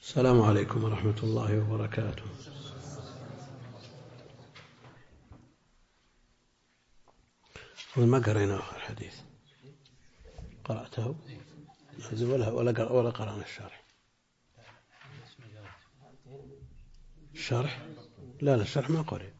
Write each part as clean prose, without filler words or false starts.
السلام عليكم ورحمة الله وبركاته. ما قرينا الحديث، قرأته ولا قرأنا الشرح؟ لا الشرح ما قرأ.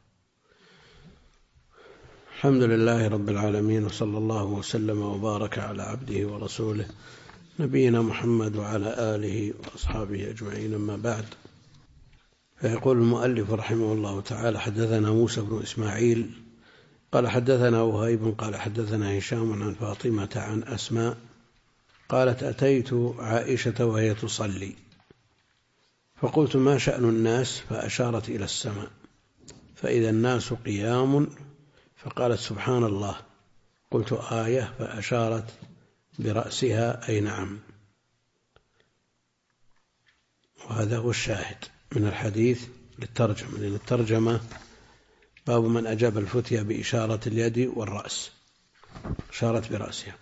الحمد لله رب العالمين، وصلى الله وسلم وبارك على عبده ورسوله نبينا محمد وعلى آله وأصحابه أجمعين، أما بعد. فيقول المؤلف رحمه الله تعالى: حدثنا موسى بن إسماعيل قال حدثنا وهيب قال حدثنا هشام عن فاطمة عن أسماء قالت: أتيت عائشة وهي تصلي فقلت: ما شأن الناس؟ فأشارت إلى السماء فإذا الناس قيام، فقالت: سبحان الله. قلت: آية؟ فأشارت برأسها أي نعم. وهذا هو الشاهد من الحديث للترجمة، لأن الترجمة باب من أجاب الفتية بإشارة اليد والرأس، أشارت برأسها.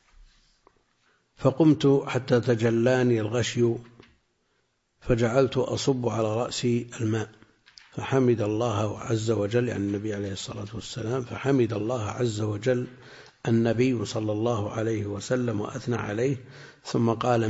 فقمت حتى تجلاني الغشي فجعلت أصب على رأسي الماء فحمد الله عز وجل، يعني النبي عليه الصلاة والسلام، فحمد الله عز وجل النبي صلى الله عليه وسلم وأثنى عليه، ثم قال: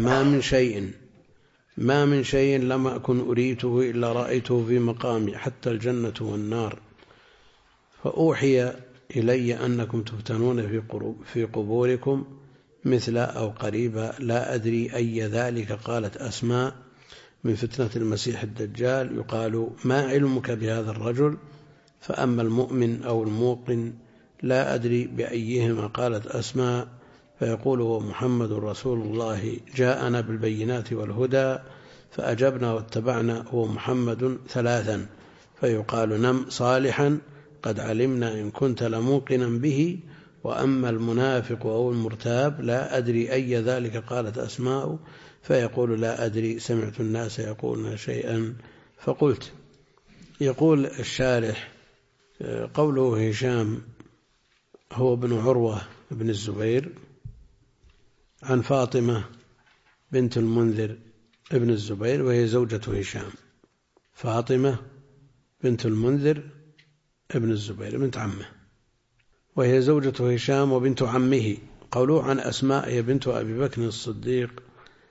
ما من شيء لم أكن أريته إلا رأيته في مقامي، حتى الجنة والنار. فأوحي إلي أنكم تفتنون في قبوركم مثل أو قريبا، لا أدري أي ذلك. قالت أسماء: من فتنة المسيح الدجال، يقال: ما علمك بهذا الرجل؟ فأما المؤمن أو الموقن لا أدري بأيهما. قالت أسماء: فيقول: هو محمد رسول الله جاءنا بالبينات والهدى فأجبنا واتبعنا، هو محمد ثلاثا. فيقال: نم صالحا، قد علمنا إن كنت لموقنا به. وأما المنافق أو المرتاب لا أدري أي ذلك. قالت أسماء: فيقول: لا أدري، سمعت الناس يقولون شيئا فقلت. يقول الشارح: قوله هشام هو ابن عروة بن الزبير عن فاطمة بنت المنذر ابن الزبير، وهي زوجة هشام. فاطمة بنت المنذر ابن الزبير بنت عمه، وهي زوجة هشام وبنت عمه. قوله عن أسماء هي بنت أبي بكر الصديق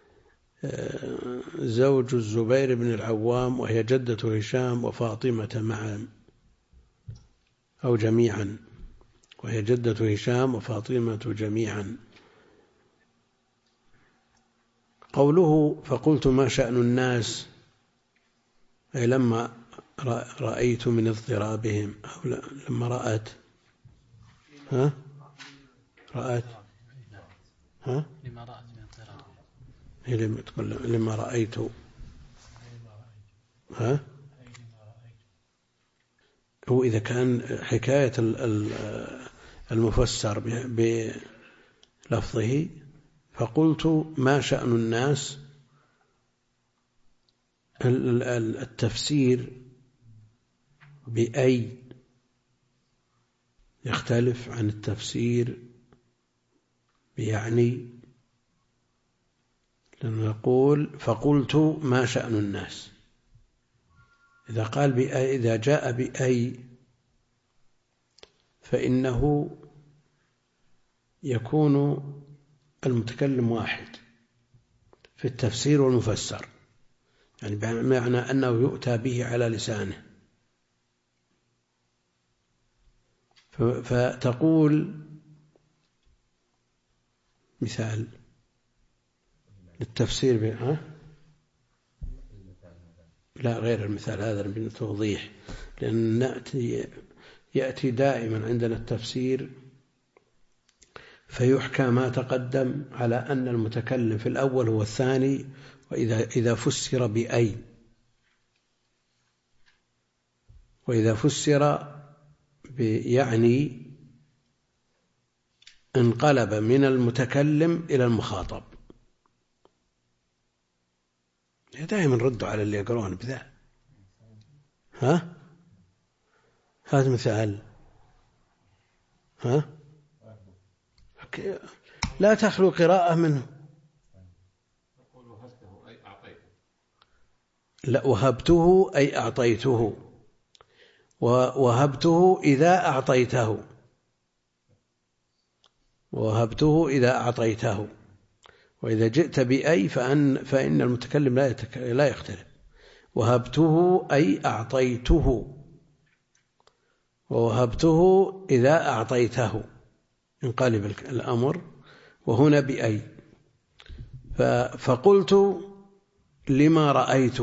زوج الزبير بن العوام، وهي جدة هشام وفاطمة معا أو جميعا، وهي جدة هشام وفاطمة جميعا. قوله فقلت: ما شأن الناس؟ أي لما رأيت من اضطرابهم، أو لما رأت لما رأيت هو إذا كان حكاية المفسر بلفظه فقلت: ما شأن الناس، التفسير بأي يختلف عن التفسير بيعني. لأنه يقول: فقلت: ما شأن الناس. إذا قال بأي، إذا جاء بأي فإنه يكون المتكلم واحد في التفسير والمفسر، يعني بمعنى أنه يؤتى به على لسانه. فتقول مثال للتفسير لا غير المثال هذا بالتوضيح، لأن يأتي دائما عندنا التفسير فيحكى ما تقدم على أن المتكلم في الأول هو الثاني، وإذا فسر بأي، وإذا فسر يعني انقلب من المتكلم إلى المخاطب. دائما ردوا على اللي يقرون بذا. هذا مثال. لا تخلو قراءة منه. لا، وهبته أي أعطيته، ووهبته إذا أعطيته، ووهبته إذا أعطيته. وإذا جئت بأي فإن المتكلم لا يختلف. وهبته أي أعطيته، ووهبته إذا أعطيته، انقلب الأمر. وهنا بأي. فقلت لما رأيت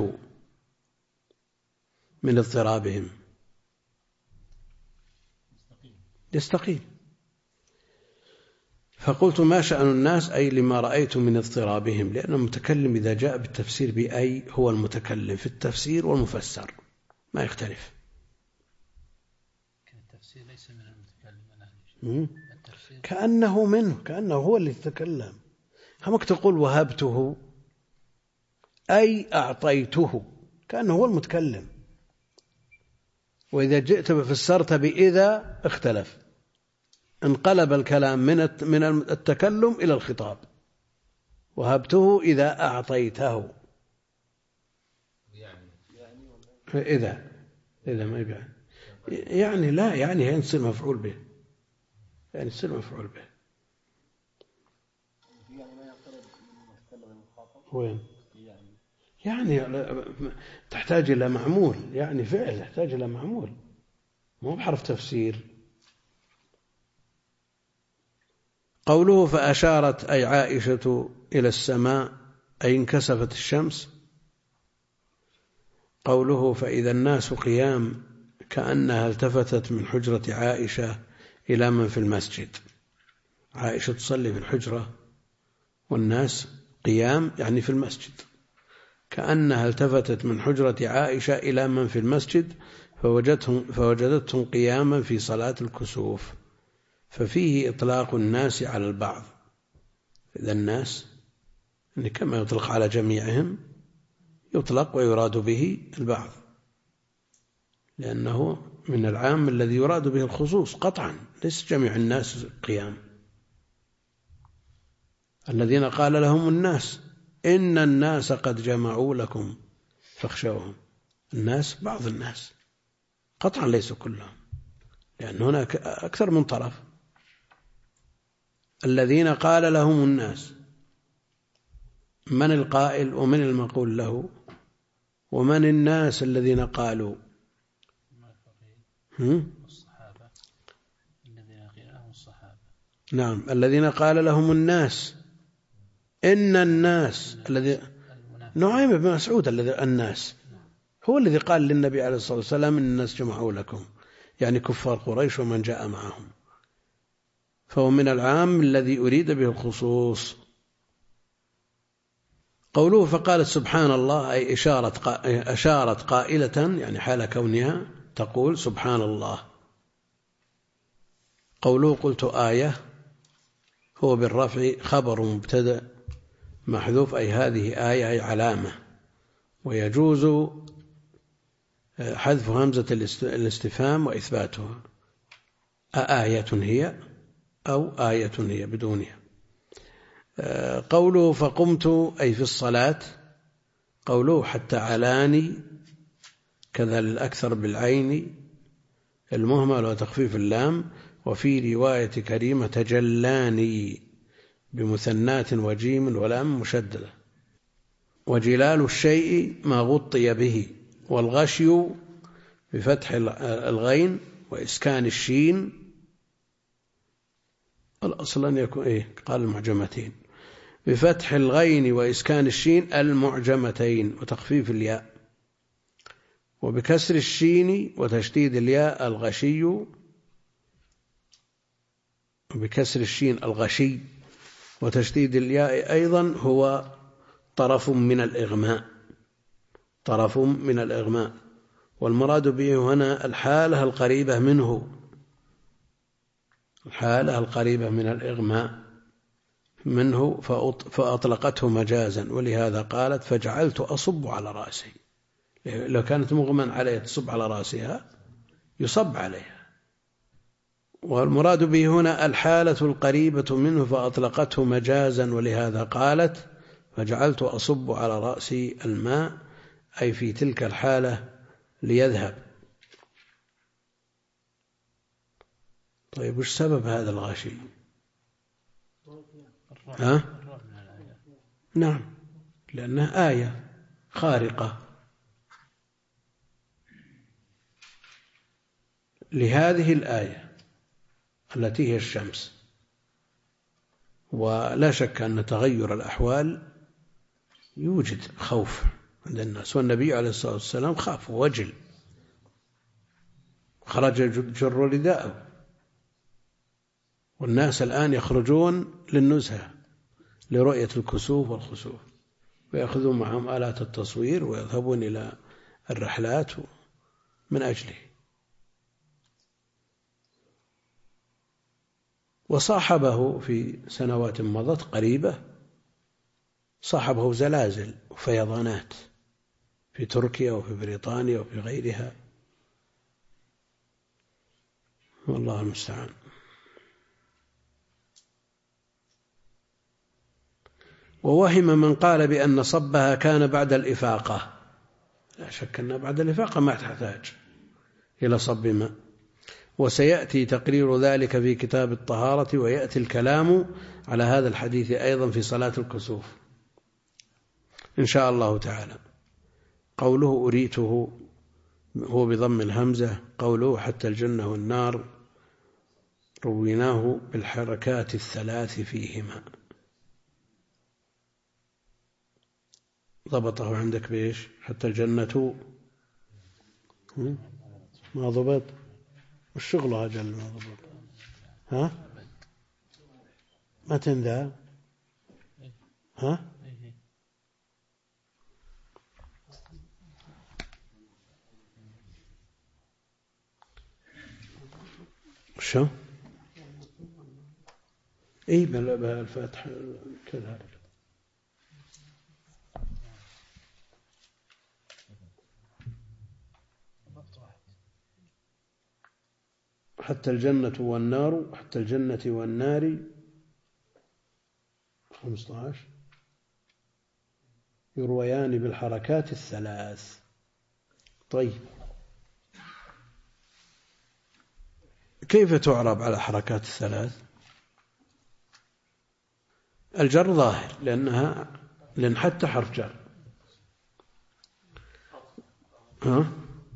من اضطرابهم يستقيم. فقلت ما شأن الناس أي لما رأيت من اضطرابهم، لأن المتكلم إذا جاء بالتفسير بأي هو المتكلم في التفسير والمفسر، ما يختلف. التفسير ليس من المتكلم، كأنه منه، كأنه هو اللي يتكلم. همك تقول وهبته أي أعطيته، كأنه هو المتكلم. وإذا جئت فسرت بإذا اختلف، انقلب الكلام من التكلم إلى الخطاب. وهبته إذا أعطيته، إذا ما يبقى يعني لا، يعني يصير مفعول به، يعني يصير مفعول به. وين يعني تحتاج إلى معمول، يعني فعل يحتاج إلى معمول، مو بحرف تفسير. قوله فأشارت أي عائشة إلى السماء أي انكسفت الشمس. قوله فإذا الناس قيام كأنها التفتت من حجرة عائشة إلى من في المسجد. عائشة تصلي في الحجرة والناس قيام يعني في المسجد، كأنها التفتت من حجرة عائشة إلى من في المسجد فوجدتهم قياما في صلاة الكسوف. ففيه إطلاق الناس على البعض. إذا الناس كما يطلق على جميعهم يطلق ويراد به البعض، لأنه من العام الذي يراد به الخصوص قطعا، ليس جميع الناس قيام. الذين قال لهم الناس إن الناس قد جمعوا لكم فاخشوهم. الناس بعض الناس قطعا ليس كلهم، لأن هناك أكثر من طرف. الذين قال لهم الناس، من القائل ومن المقول له ومن الناس الذين قالوا؟ الصحابة الذين قيل لهم الصحابة. نعم، الذين قال لهم الناس إن الناس الذي نعيم بن مسعود الناس هو الذي قال للنبي عليه الصلاة والسلام إن الناس جمعوا لكم، يعني كفار قريش ومن جاء معهم، فهو من العام الذي أريد به الخصوص. قوله فقالت سبحان الله أي أشارت قائلة، يعني حال كونها تقول سبحان الله. قوله قلت آية هو بالرفع خبر مبتدأ محذوف، أي هذه آية أي علامة، ويجوز حذف همزة الاستفهام وإثباتها، أآية هي أو آية هي بدونها. قوله فقمت أي في الصلاة. قوله حتى علاني كذا للأكثر بالعين المهمل وتخفيف اللام. وفي رواية كريمة تجلاني بمثنات وجيم ولام مشددة. وجلال الشيء ما غطي به، والغشي بفتح الغين وإسكان الشين. الأصل أن يكون قال المعجمتين، بفتح الغين وإسكان الشين المعجمتين وتخفيف الياء، وبكسر الشين وتشديد الياء الغشي، وبكسر الشين الغشي وتشديد الياء أيضا هو طرف من الإغماء، طرف من الإغماء. والمراد به هنا الحالة القريبة منه، الحالة القريبة من الإغماء منه، فأطلقته مجازا، ولهذا قالت فجعلت أصب على رأسي. لو كانت مغمى عليها تصب على رأسها يصب عليها. والمراد به هنا الحالة القريبة منه فأطلقته مجازا، ولهذا قالت فجعلت أصب على رأسي الماء، أي في تلك الحالة ليذهب. طيب وش سبب هذا الغشي؟ ها؟ نعم، لأنها آية خارقة لهذه الآية التي هي الشمس. ولا شك أن تغير الأحوال يوجد خوف عند الناس، والنبي عليه الصلاة والسلام خاف ووجل، خرج يجر رداءه، والناس الآن يخرجون للنزهة لرؤية الكسوف والخسوف، ويأخذون معهم آلات التصوير ويذهبون إلى الرحلات من أجله. وصاحبه في سنوات مضت قريبة، صاحبه زلازل وفيضانات في تركيا وفي بريطانيا وفي غيرها، والله المستعان. ووهم من قال بأن صبها كان بعد الإفاقة. لا شك أن بعد الإفاقة ما تحتاج إلى صب ماء، وسيأتي تقرير ذلك في كتاب الطهارة، ويأتي الكلام على هذا الحديث أيضا في صلاة الكسوف إن شاء الله تعالى. قوله أريته هو بضم الهمزة، قوله حتى الجنة والنار رويناه بالحركات الثلاث فيهما. ضبطه عندك بإيش؟ حتى الجنة ما ضبط، والشغل أجل ما ضبط. ها؟ ما تنذا؟ ها؟ شو؟ اي بلا الفتح كذلك. حتى الجنة والنار، حتى الجنة والنار 15 يرويان بالحركات الثلاث. طيب كيف تعرب على حركات الثلاث؟ الجر ظاهر لأن حتى حرف جر. ها؟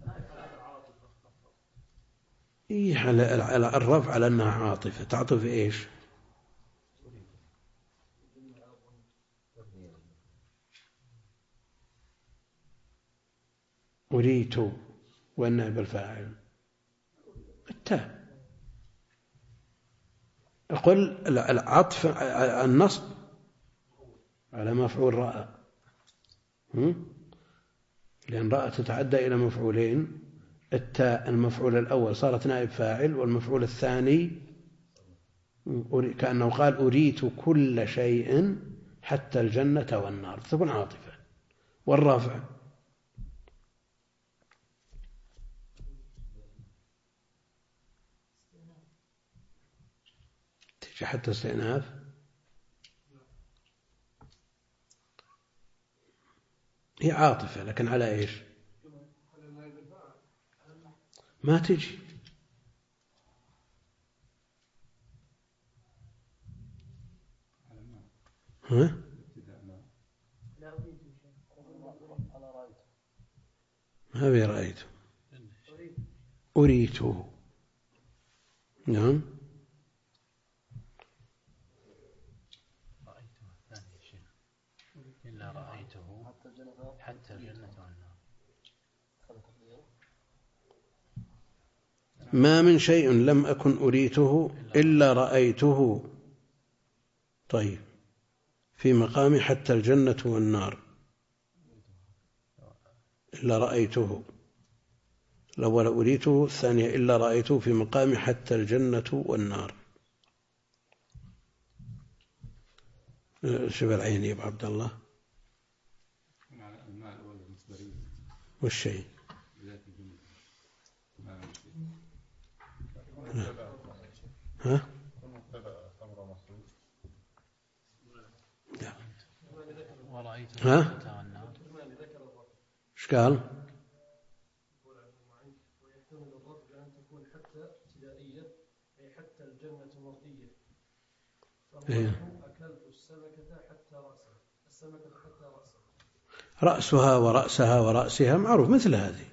إيه على الرفع على أنها عاطفة. تعطف إيش؟ أريت وأنها بالفاعل التاء. أقول العطف النصب على مفعول رأى، لأن رأى تتعدى إلى مفعولين. التاء المفعول الأول صارت نائب فاعل، والمفعول الثاني كأنه قال أريت كل شيء حتى الجنة والنار، تكون عاطفة. والرفع تجي حتى استئناف. هي عاطفة لكن على إيش؟ ما تجي. ها؟ ما بي رأيته، أريته. نعم رأيته الثاني شيخ، إلا رأيته حتى الجنة والنار. ما من شيء لم أكن أريته إلا رأيته. طيب في مقام حتى الجنة والنار إلا رأيته، الأول أريته، الثانية إلا رأيته، في مقام حتى الجنة والنار. شوف العين يا أبو عبد الله. والشيء ها؟ ها؟ إيش قال؟ ويحتمل الرفع بأن تكون حتى ابتدائية أي حتى الجنة مرئية، فهو أكلت السمكة حتى رأسها، السمكة حتى رأسها. رأسها ورأسها ورأسها معروف مثل هذه.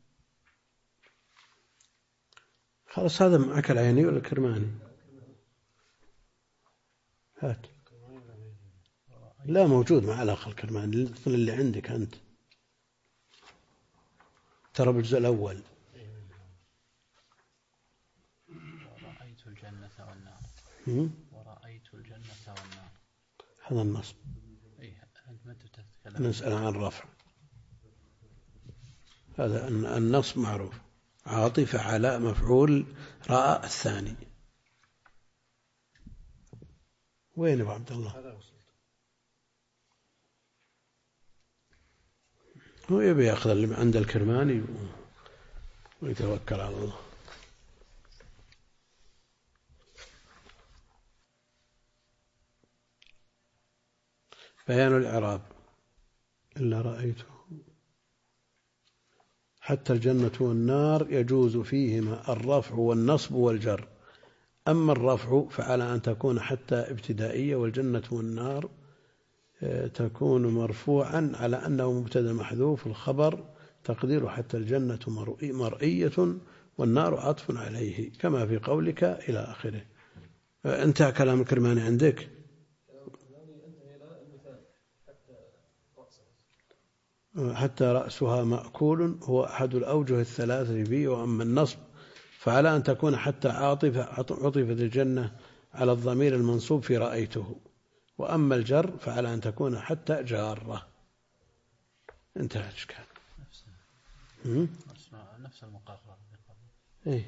خلاص هذا معك العيني ولا الكرماني؟ هات. لا موجود مع الأخ الكرماني اللي عندك أنت، ترى بالجزء الأول. ورأيت الجنة والنار. ورأيت الجنة والنار هذا النصب. أنت ما تتكلم. نسأل عن الرفع. هذا النصب معروف، عاطفة على مفعول رأى الثاني. وين أبو عبد الله؟ هو يبي يأخذ اللي عند الكرماني ويتوكل على الله. بيان الإعراب. إلا رأيته حتى الجنة والنار يجوز فيهما الرفع والنصب والجر. أما الرفع فعلى أن تكون حتى ابتدائية، والجنة والنار تكون مرفوعا على أنه مبتدأ محذوف، الخبر تقدير حتى الجنة مرئية والنار عطف عليه كما في قولك إلى آخره. انتهى كلام الكرماني عندك؟ حتى رأسها مأكول هو أحد الأوجه الثلاثة فيه. وأما النصب فعلى أن تكون حتى عطفت الجنة على الضمير المنصوب في رأيته. وأما الجر فعلى أن تكون حتى جارة. انتهى الإشكال. نفس المقرر. إيه؟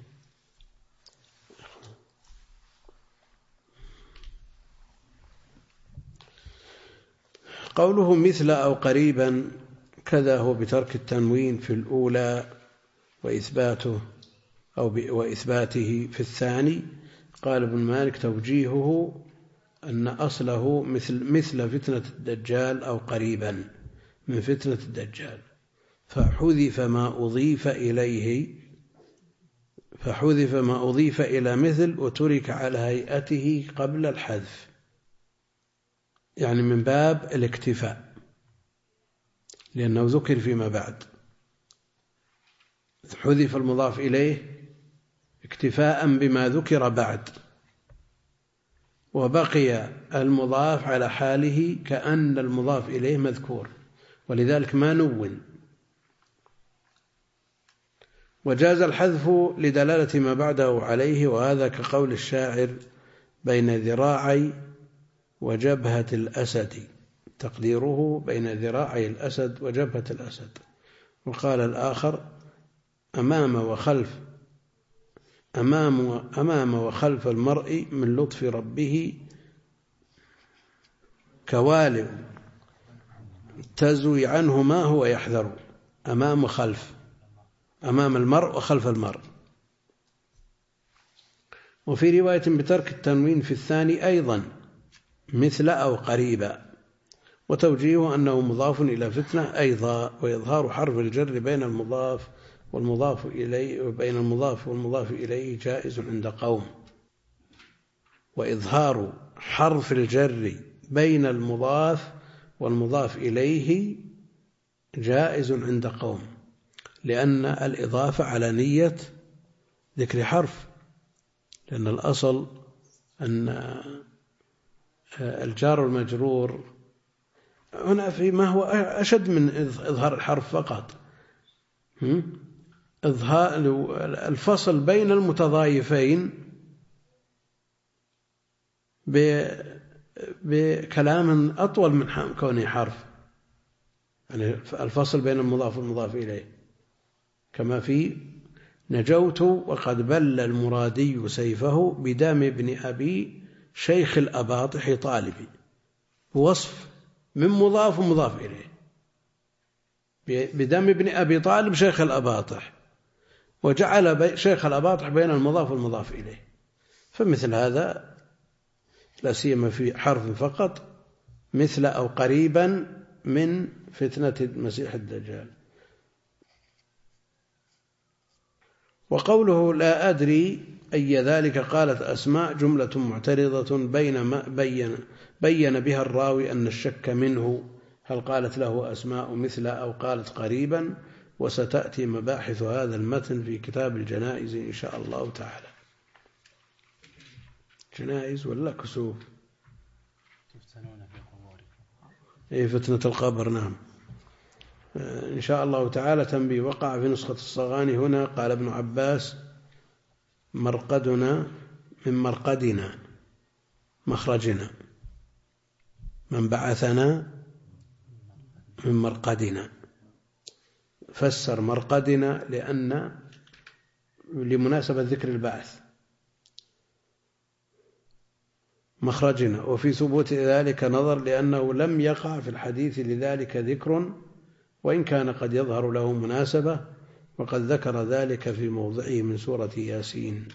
قوله مثل أو قريبا كذا هو بترك التنوين في الأولى وإثباته وإثباته في الثاني. قال ابن مالك توجيهه أن أصله مثل فتنة الدجال أو قريبا من فتنة الدجال، فحذف ما أضيف إلى مثل وترك على هيئته قبل الحذف، يعني من باب الاكتفاء لأنه ذكر فيما بعد. حذف المضاف إليه اكتفاء بما ذكر بعد، وبقي المضاف على حاله كأن المضاف إليه مذكور، ولذلك ما نون. وجاز الحذف لدلالة ما بعده عليه، وهذا كقول الشاعر بين ذراعي وجبهة الأسد، تقديره بين ذراعي الأسد وجبهة الأسد. وقال الآخر أمام وخلف المرء من لطف ربه كوالئ تزوي عنه ما هو يحذر. أمام وخلف، أمام المرء وخلف المرء. وفي رواية بترك التنوين في الثاني أيضا مثل أو قريبا، وتوجيهه أنه مضاف إلى فتنة أيضا، وإظهار حرف الجر بين المضاف والمضاف إليه جائز عند قوم. وإظهار حرف الجر بين المضاف والمضاف إليه جائز عند قوم، لأن الإضافة على نية ذكر حرف، لأن الأصل أن الجار والمجرور هنا في ما هو أشد من إظهار الحرف فقط، إظهار الفصل بين المتضايفين بكلام أطول من كونه حرف، يعني الفصل بين المضاف والمضاف إليه، كما في نجوت وقد بل المرادي سيفه بدم ابن أبي شيخ الأباطح طالبي، وصف من مضاف ومضاف إليه، بدم ابن أبي طالب شيخ الأباطح، وجعل شيخ الأباطح بين المضاف والمضاف إليه. فمثل هذا لا سيما في حرف فقط مثل أو قريبا من فتنة المسيح الدجال. وقوله لا أدري أي ذلك قالت أسماء جملة معترضة بين بها الراوي أن الشك منه هل قالت له أسماء مثل أو قالت قريبا، وستأتي مباحث هذا المتن في كتاب الجنائز إن شاء الله تعالى. جنائز ولا كسوف؟ تفتنون في قبوركم. أي فتنة القبر، نعم. إن شاء الله تعالى. تنبيه: وقع في نسخة الصغاني هنا قال ابن عباس مرقدنا من مرقدنا مخرجنا، من بعثنا من مرقدنا، فسر مرقدنا لمناسبة ذكر البعث، مخرجنا. وفي ثبوت ذلك نظر لأنه لم يقع في الحديث لذلك ذكر، وإن كان قد يظهر له مناسبة، وقد ذكر ذلك في موضعه من سورة ياسين.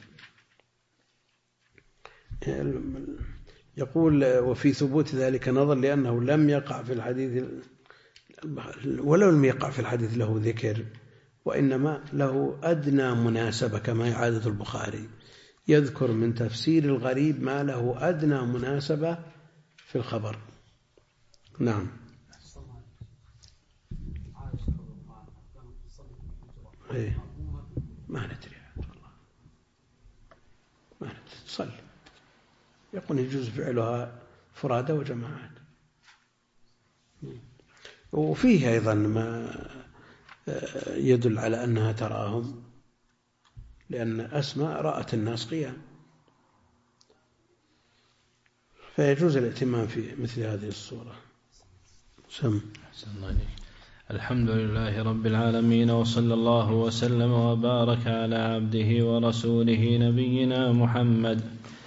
يقول وفي ثبوت ذلك نظر لأنه لم يقع في الحديث، ولو لم يقع في الحديث له ذكر، وإنما له أدنى مناسبة، كما عادة البخاري يذكر من تفسير الغريب ما له أدنى مناسبة في الخبر. نعم. إيه؟ ما ندري والله، ما ندري. تصلي، يقول يجوز فعلها فرادى وجماعات. وفيه أيضا ما يدل على أنها تراهم، لأن أسماء رأت الناس قيام، فيجوز الائتمام في مثل هذه الصورة. سم. الحمد لله رب العالمين، وصلى الله وسلم وبارك على عبده ورسوله نبينا محمد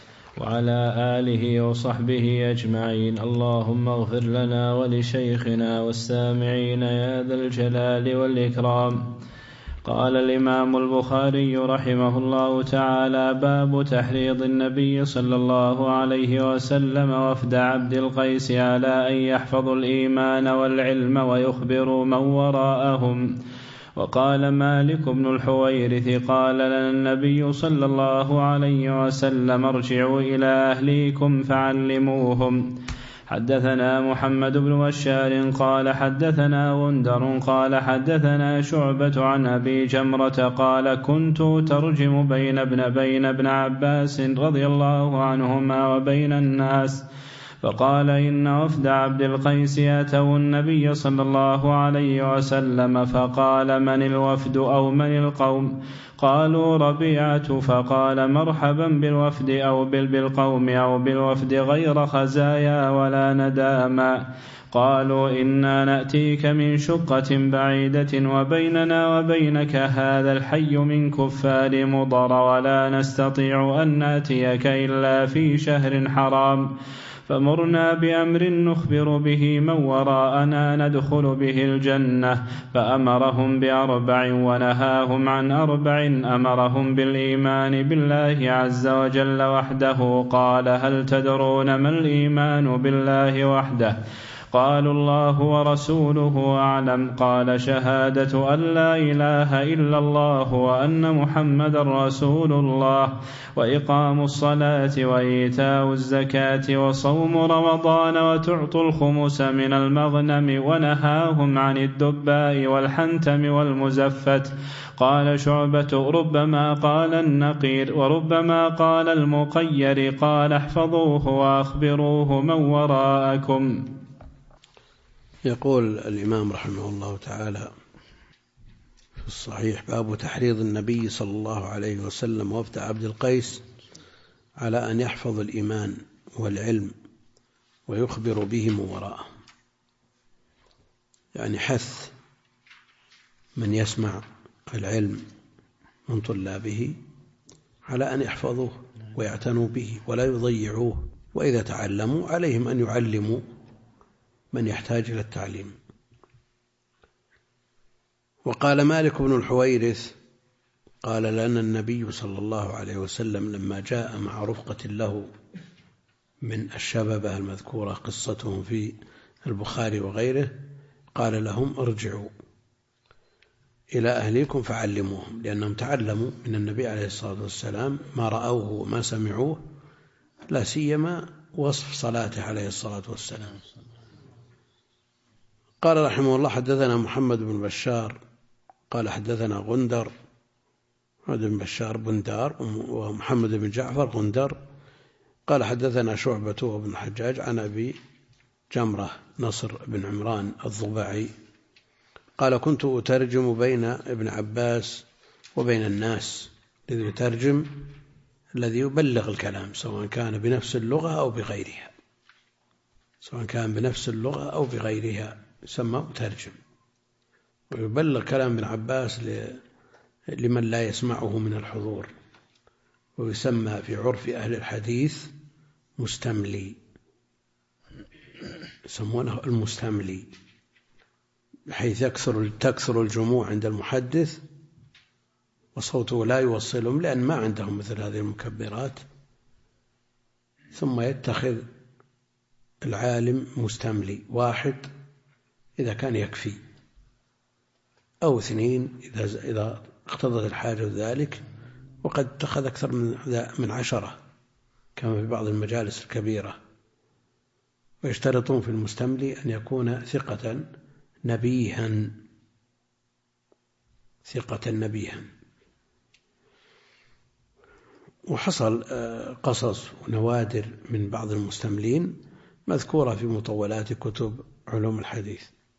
وعلى آله وصحبه أجمعين. اللهم اغفر لنا ولشيخنا والسامعين يا ذا الجلال والإكرام. قال الإمام البخاري رحمه الله تعالى: باب تحريض النبي صلى الله عليه وسلم وفد عبد القيس على أن يحفظوا الإيمان والعلم ويخبروا من وراءهم. وقال مالك بن الحويرث: قال لنا النبي صلى الله عليه وسلم: ارجعوا إلى أهليكم فعلموهم. حدثنا محمد بن بشار قال حدثنا غندر قال حدثنا شعبة عن أبي جمرة قال: كنت ترجم بين ابن عباس رضي الله عنهما وبين الناس، فقال: إن وفد عبد القيس أتوا النبي صلى الله عليه وسلم، فقال: من الوفد أو من القوم؟ قالوا: ربيعة. فقال: مرحبا بالوفد أو بالقوم أو بالوفد غير خزايا ولا نداما. قالوا: إنا نأتيك من شقة بعيدة وبيننا وبينك هذا الحي من كفار مضر، ولا نستطيع أن نأتيك إلا في شهر حرام، فمرنا بأمر نخبر به من وراءنا ندخل به الجنة. فأمرهم بأربع ونهاهم عن أربع. أمرهم بالإيمان بالله عز وجل وحده. قال: هل تدرون ما الإيمان بالله وحده؟ قالوا: الله ورسوله أعلم. قال: شهادة أن لا إله إلا الله وأن محمد رسول الله، وإقام الصلاة وإيتاء الزكاة وصوم رمضان وتعطوا الخمس من المغنم. ونهاهم عن الدباء والحنتم والمزفت. قال شعبة: ربما قال النقير وربما قال المقير. قال: احفظوه وأخبروه من وراءكم. يقول الإمام رحمه الله تعالى في الصحيح: باب تحريض النبي صلى الله عليه وسلم وفد عبد القيس على أن يحفظ الإيمان والعلم ويخبر به من وراءه، يعني حث من يسمع العلم من طلابه على أن يحفظوه ويعتنوا به ولا يضيعوه، وإذا تعلموا عليهم أن يعلموا من يحتاج إلى التعليم. وقال مالك بن الحويرث: قال لنا النبي صلى الله عليه وسلم لما جاء مع رفقة له من الشببة المذكورة قصتهم في البخاري وغيره، قال لهم: ارجعوا إلى أهليكم فعلموهم، لأنهم تعلموا من النبي عليه الصلاة والسلام ما رأوه وما سمعوه، لا سيما وصف صلاته عليه الصلاة والسلام. قال رحمه الله: حدثنا محمد بن بشار قال حدثنا غندر، محمد بن بشار بندار، ومحمد بن جعفر غندر، قال حدثنا شعبة وابن الحجاج عن أبي جمرة نصر بن عمران الضبعي قال: كنت أترجم بين ابن عباس وبين الناس. الذي يترجم الذي يبلغ الكلام، سواء كان بنفس اللغة أو بغيرها، سواء كان بنفس اللغة أو بغيرها يسمى مترجم، ويبلغ كلام ابن عباس لمن لا يسمعه من الحضور، ويسمى في عرف أهل الحديث مستملي، يسمونه المستملي، بحيث تكثر الجموع عند المحدث وصوته لا يوصلهم، لأن ما عندهم مثل هذه المكبرات، ثم يتخذ العالم مستملي واحد إذا كان يكفي، أو اثنين إذا اقتضت الحاجة ذلك، وقد اتخذ أكثر من 10 كما في بعض المجالس الكبيرة. ويشترطون في المستملي أن يكون ثقة نبيها، ثقة نبيها. وحصل قصص ونوادر من بعض المستملين مذكورة في مطولات كتب علوم الحديث.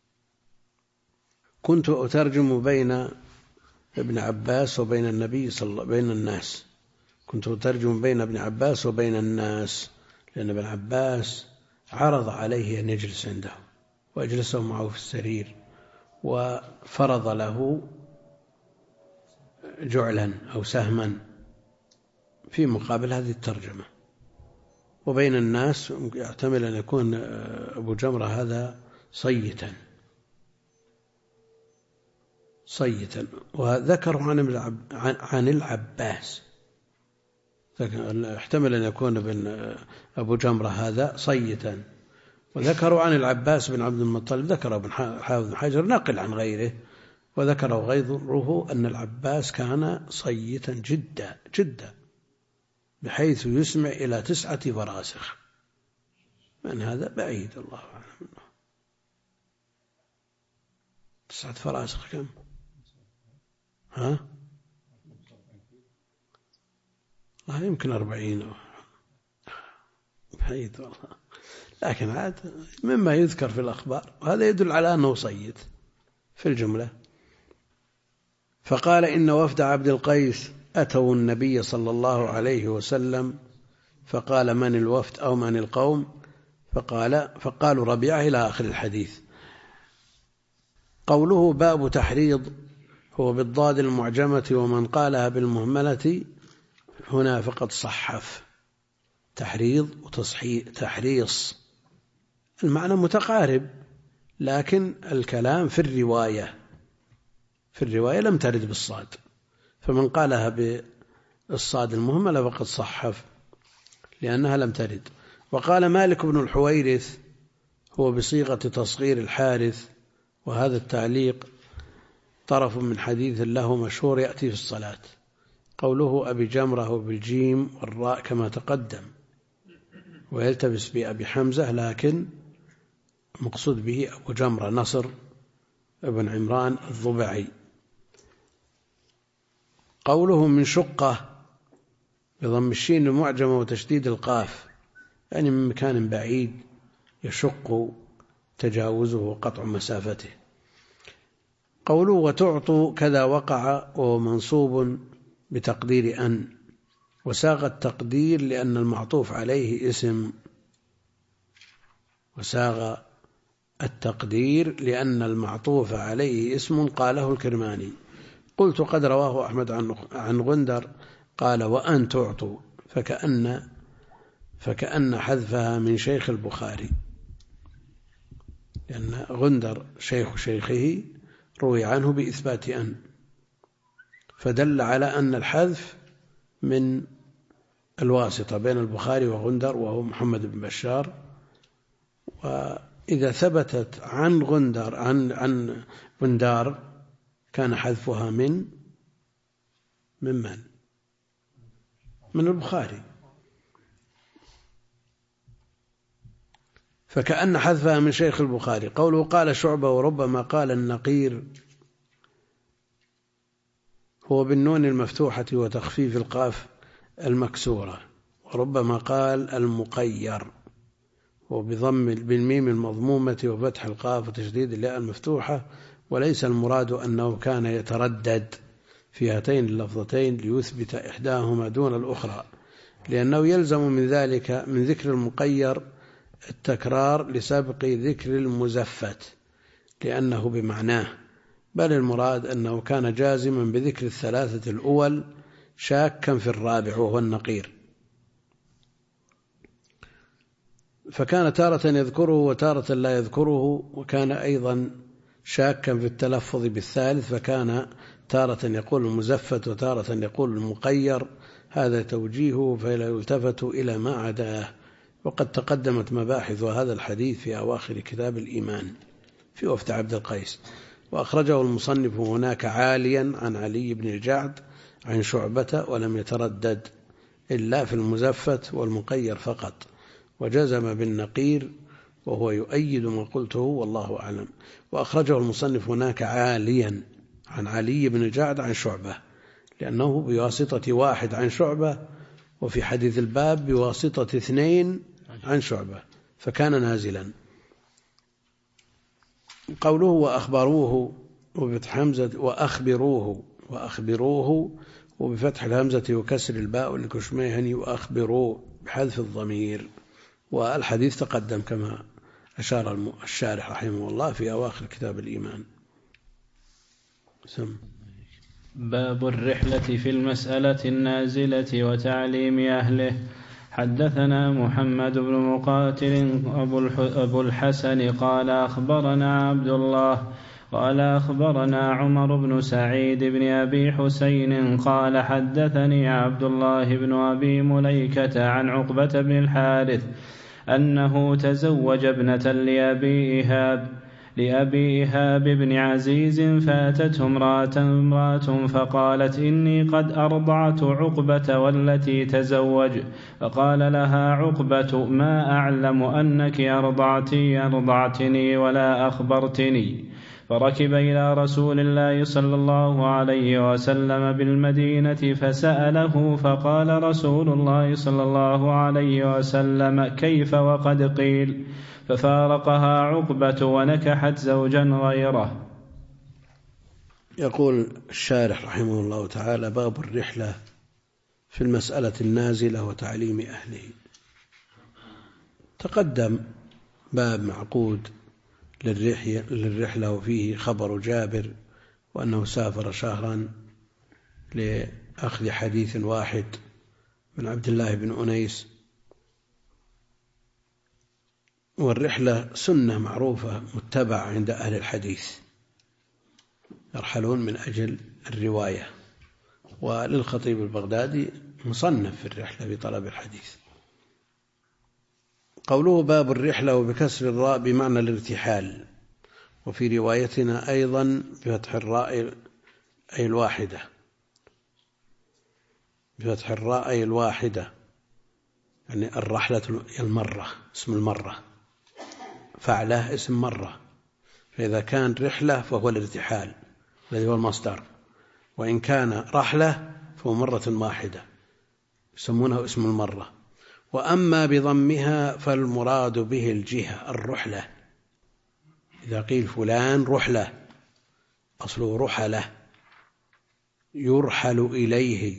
كنت أترجم بين ابن عباس وبين النبي بين الناس، كنت أترجم بين ابن عباس وبين الناس، لأن ابن عباس عرض عليه أن يجلس عنده، وأجلسه معه في السرير، وفرض له جعلا أو سهما في مقابل هذه الترجمة. وبين الناس يحتمل أن يكون أبو جمرة هذا صيتا، وذكروا عن العباس، يحتمل أن يكون أبو جمرة هذا صيتا، وذكروا عن العباس بن عبد المطلب، ذكر ابن حافظ بن حجر ناقل عن غيره، وذكروا غيره أن العباس كان صيتا جدا جدا، بحيث يسمع إلى 9 فراسخ، من هذا بعيد الله أعلم. 9 فراسخ كم؟ الله يمكن 40 بعيد والله، لكن عاد مما يذكر في الأخبار، وهذا يدل على أنه صيت في الجملة. فقال: إن وفد عبد القيس أتوا النبي صلى الله عليه وسلم، فقال: من الوفد أو من القوم؟ فقالوا: ربيعة، إلى آخر الحديث. قوله باب تحريض هو بالضاد المعجمة، ومن قالها بالمهملة هنا فقد صحف. تحريض وتحريص المعنى متقارب، لكن الكلام في الرواية لم ترد بالصاد، فمن قالها بالصاد المهملة فقد صحف لأنها لم ترد. وقال مالك بن الحويرث هو بصيغة تصغير الحارث، وهذا التعليق طرف من حديث له مشهور يأتي في الصلاة. قوله أبي جمرة بالجيم والراء كما تقدم، ويلتبس بأبي حمزة، لكن مقصود به أبو جمرة نصر ابن عمران الضبعي. قوله من شقة بضم الشين المعجمة وتشديد القاف، يعني من مكان بعيد يشق تجاوزه وقطع مسافته. قوله وتعطوا كذا وقع وهو منصوب بتقدير أن، وساغ التقدير لأن المعطوف عليه اسم، وساغ التقدير لأن المعطوف عليه اسم، قاله الكرماني. قلت قد رواه أحمد عن غندر قال وأن تعطوا، فكأن حذفها من شيخ البخاري، لأن غندر شيخ شيخه روي عنه بإثبات أن، فدل على أن الحذف من الواسطة بين البخاري وغندر وهو محمد بن بشار. وإذا ثبتت عن غندر عن بندار كان حذفها من البخاري، فكأن حذفها من شيخ البخاري. قوله قال شعبة وربما قال النقير هو بالنون المفتوحة وتخفيف القاف المكسورة، وربما قال المقير هو بالميم المضمومة وفتح القاف وتشديد الياء المفتوحة، وليس المراد أنه كان يتردد في هاتين اللفظتين ليثبت إحداهما دون الأخرى، لأنه يلزم من ذلك من ذكر المقير التكرار لسبق ذكر المزفت لأنه بمعناه، بل المراد أنه كان جازما بذكر الثلاثة الأول شاكا في الرابع وهو النقير، فكان تارة يذكره وتارة لا يذكره، وكان أيضا شاكا في التلفظ بالثالث، فكان تارة يقول المزفت وتارة يقول المقير، هذا توجيهه فلا يلتفت إلى ما عداه. وقد تقدمت مباحث هذا الحديث في أواخر كتاب الإيمان في وفد عبد القيس، وأخرجه المصنف هناك عاليا عن علي بن الجعد عن شعبة، ولم يتردد إلا في المزفت والمقير فقط، وجزم بالنقير وهو يؤيد ما قلته والله أعلم. وأخرجه المصنف هناك عاليا عن علي بن الجعد عن شعبة، لأنه بواسطة واحد عن شعبة، وفي حديث الباب بواسطة 2 عن شعبة، فكان نازلا. قوله وأخبروه وبفتح همزة وأخبروه وبفتح الهمزة وكسر الباء لكشميهني وأخبروه بحذف الضمير. والحديث تقدم كما أشار الشارح رحمه الله في أواخر كتاب الإيمان. باب الرحلة في المسألة النازلة وتعليم أهله. حدثنا محمد بن مقاتل أبو الحسن قال أخبرنا عبد الله قال أخبرنا عمر بن سعيد بن أبي حسين قال حدثني عبد الله بن أبي مليكة عن عقبة بن الحارث أنه تزوج ابنة لأبي إيهاب بن عزيز، فاتته امرأة فقالت إني قد أرضعت عقبة والتي تزوج، فقال لها عقبة ما أعلم أنك أرضعتني ولا أخبرتني. فركب إلى رسول الله صلى الله عليه وسلم بالمدينة فسأله، فقال رسول الله صلى الله عليه وسلم كيف وقد قيل، ففارقها عقبة ونكحت زوجا غيره. يقول الشارح رحمه الله تعالى باب الرحلة في المسألة النازلة وتعليم أهله. تقدم باب معقود للرحلة وفيه خبر جابر وأنه سافر شهرا لأخذ حديث واحد من عبد الله بن أنيس. والرحلة سنة معروفة متبع عند أهل الحديث، يرحلون من أجل الرواية. وللخطيب البغدادي مصنف في الرحلة بطلب الحديث. قوله باب الرحلة وبكسر الراء بمعنى الارتحال، وفي روايتنا أيضا بفتح الراء أي الواحدة، بفتح الراء أي الواحدة، يعني الرحلة المرة، اسم المرة، فعله اسم مرة، فإذا كان رحلة فهو الارتحال الذي هو المصدر، وإن كان رحلة فهو مرة واحدة يسمونه اسم المرة. وأما بضمها فالمراد به الجهة الرحلة، إذا قيل فلان رحلة أصله رحلة يرحل إليه.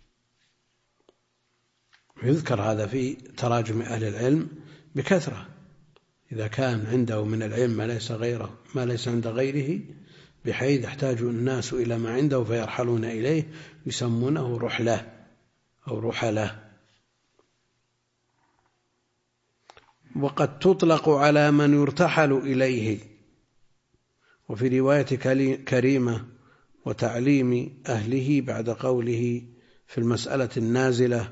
يذكر هذا في تراجم أهل العلم بكثرة، إذا كان عنده من العلم ما ليس عند غيره، بحيث يحتاج الناس إلى ما عنده فيرحلون إليه، يسمونه رحلة أو رحلة. وقد تطلق على من يرتحل إليه. وفي رواية كريمة وتعليم أهله بعد قوله في المسألة النازلة،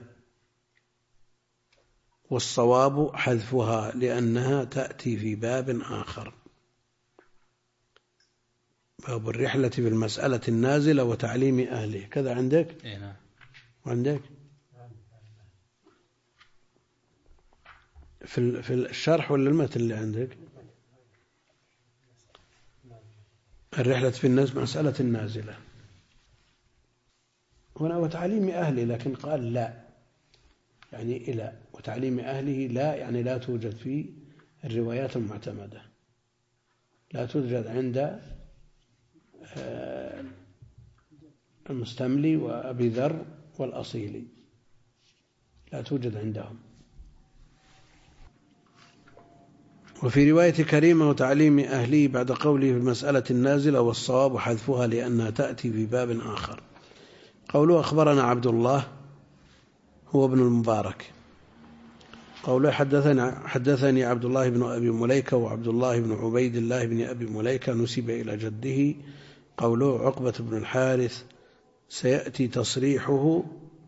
والصواب حذفها لأنها تأتي في باب آخر. باب الرحلة في المسألة النازلة وتعليم أهله، كذا عندك؟ نعم. وعندك في الشرح ولا المتن اللي عندك؟ الرحلة في مسألة النازلة هنا وتعليم أهله، لكن قال لا يعني إلى، وتعليم أهله لا يعني لا توجد في الروايات المعتمدة، لا توجد عند المستملي وأبي ذر والأصيلي، لا توجد عندهم. وفي رواية كريمة وتعليم أهله بعد قوله في المسألة النازلة والصواب حذفها لأنها تأتي في باب آخر. قوله أخبرنا عبد الله هو ابن المبارك. قوله حدثني عبد الله بن أبي مليكة وعبد الله بن عبيد الله بن أبي مليكة نسب إلى جده. قوله عقبة بن الحارث سيأتي تصريحه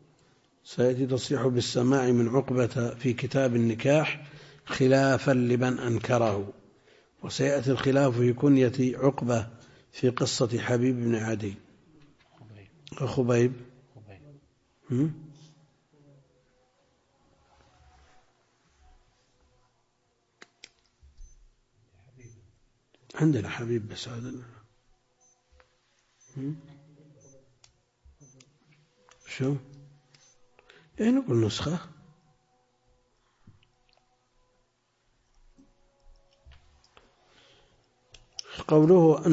بالسماع من عقبة في كتاب النكاح خلافا لمن أنكره، وسيأتي الخلاف في كنية عقبة في قصة حبيب بن عدي وخبيب. عندنا حبيب بس هذا شو يعني نقول نسخة. قوله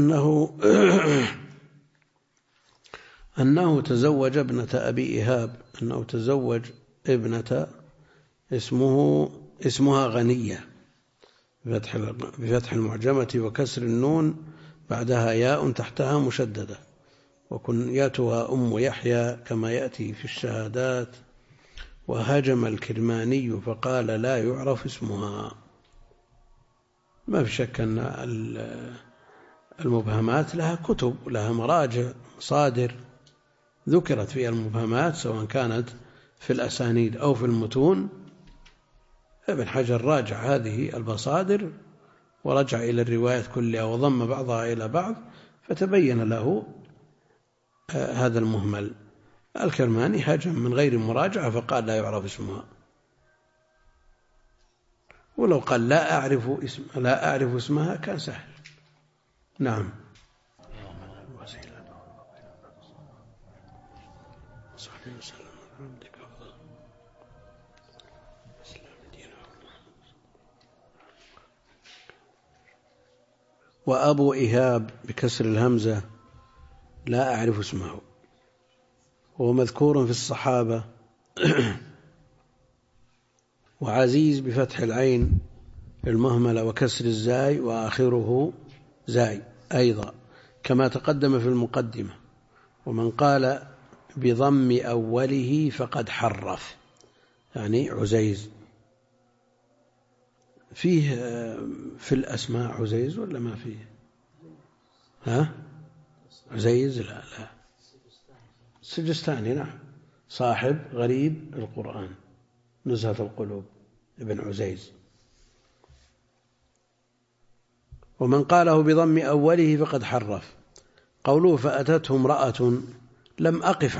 أنه تزوج ابنة أبي إيهاب، أنه تزوج ابنة اسمها غنية بفتح المعجمة وكسر النون بعدها ياء تحتها مشددة، وكنيتها أم يحيى كما يأتي في الشهادات. وهاجم الكرماني فقال لا يعرف اسمها. ما في شك أن المبهمات لها كتب، لها مراجع مصادر ذكرت فيها المبهمات سواء كانت في الأسانيد أو في المتون. ابن حجر راجع هذه المصادر ورجع إلى الروايات كلها وضم بعضها إلى بعض فتبين له هذا المهمل. الكرماني هاجم من غير مراجعة فقال لا يعرف اسمها، ولو قال لا أعرف اسمها كان سهل. نعم. وأبو إيهاب بكسر الهمزة لا أعرف اسمه، وهو مذكور في الصحابة. وعزيز بفتح العين المهملة وكسر الزاي وآخره زاي أيضا كما تقدم في المقدمة. ومن قال بضم أوله فقد حرف، يعني عزيز. فيه في الأسماء عزيز ولا ما فيه؟ عزيز لا السجستاني نعم، صاحب غريب القرآن نزهة القلوب ابن عزيز. ومن قاله بضم أوله فقد حرف. قوله فأتته امرأة لم أقف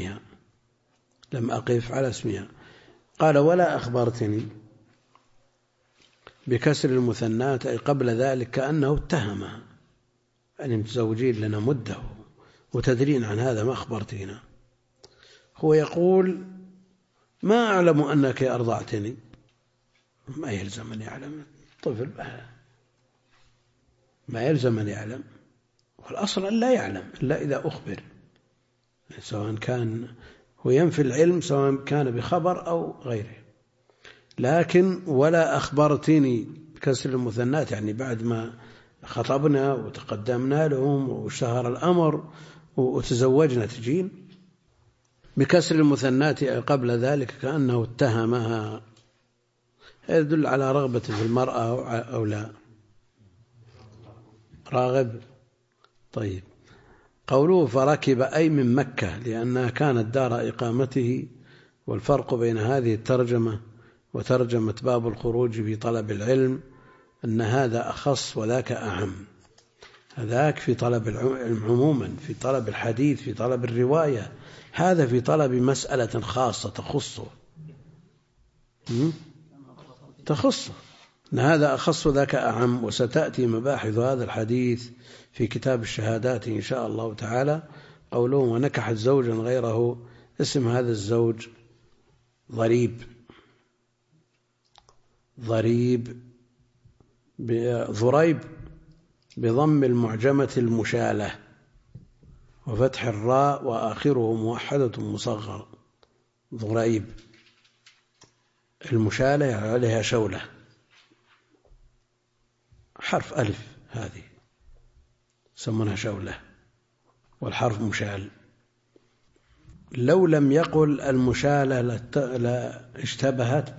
على اسمها. قال ولا أخبرتني بكسر المثنات، أي قبل ذلك كأنه اتهمها أن متزوجين لنا مدة وتدرين عن هذا ما أخبرتنا. هو يقول ما أعلم أنك أرضعتني، ما يلزم أن يعلم طفل، ما يلزم أن يعلم، والأصل أن لا يعلم إلا إذا أخبر، سواء كان هو ينفي العلم سواء كان بخبر أو غيره. لكن ولا أخبرتني بكسر المثنات يعني بعد ما خطبنا وتقدمنا لهم وشهر الأمر وتزوجنا تجين بكسر المثنات قبل ذلك كأنه اتهمها. يدل على رغبة في المرأة أو لا راغب. طيب. قوله فركب أي من مكة لأنها كانت دار إقامته. والفرق بين هذه الترجمة وترجمة باب الخروج في طلب العلم أن هذا أخص وذاك أعم. هذاك في طلب العلم عموما، في طلب الحديث، في طلب الرواية. هذا في طلب مسألة خاصة تخصه. هذا أخص ذاك أعم. وستأتي مباحث هذا الحديث في كتاب الشهادات إن شاء الله تعالى. قوله ونكحت زوجا غيره، اسم هذا الزوج ضريب ضريب بضم المعجمة المشالة وفتح الراء وآخره موحدة مصغر. ضريب المشالة عليها شولة، حرف ألف هذه يسمونها شولة، والحرف مشال. لو لم يقل المشالة لاشتبهت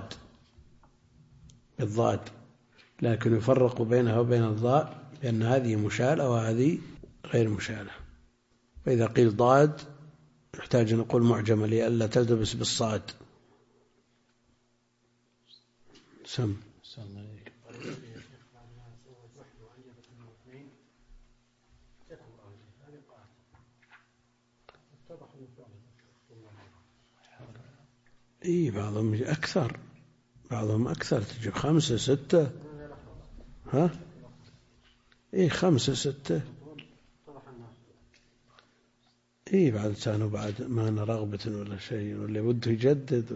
بالضاد، لكن يفرق بينها وبين الضاء لأن هذه مشالة وهذه غير مشالة. فإذا قيل ضاد يحتاج أن نقول معجمة لئلا تلتبس بالصاد. سم بعضهم أكثر تجيب 5 6. ها 5 6. بعد كانوا بعد ما أنا رغبة ولا شيء ولا بده يجدد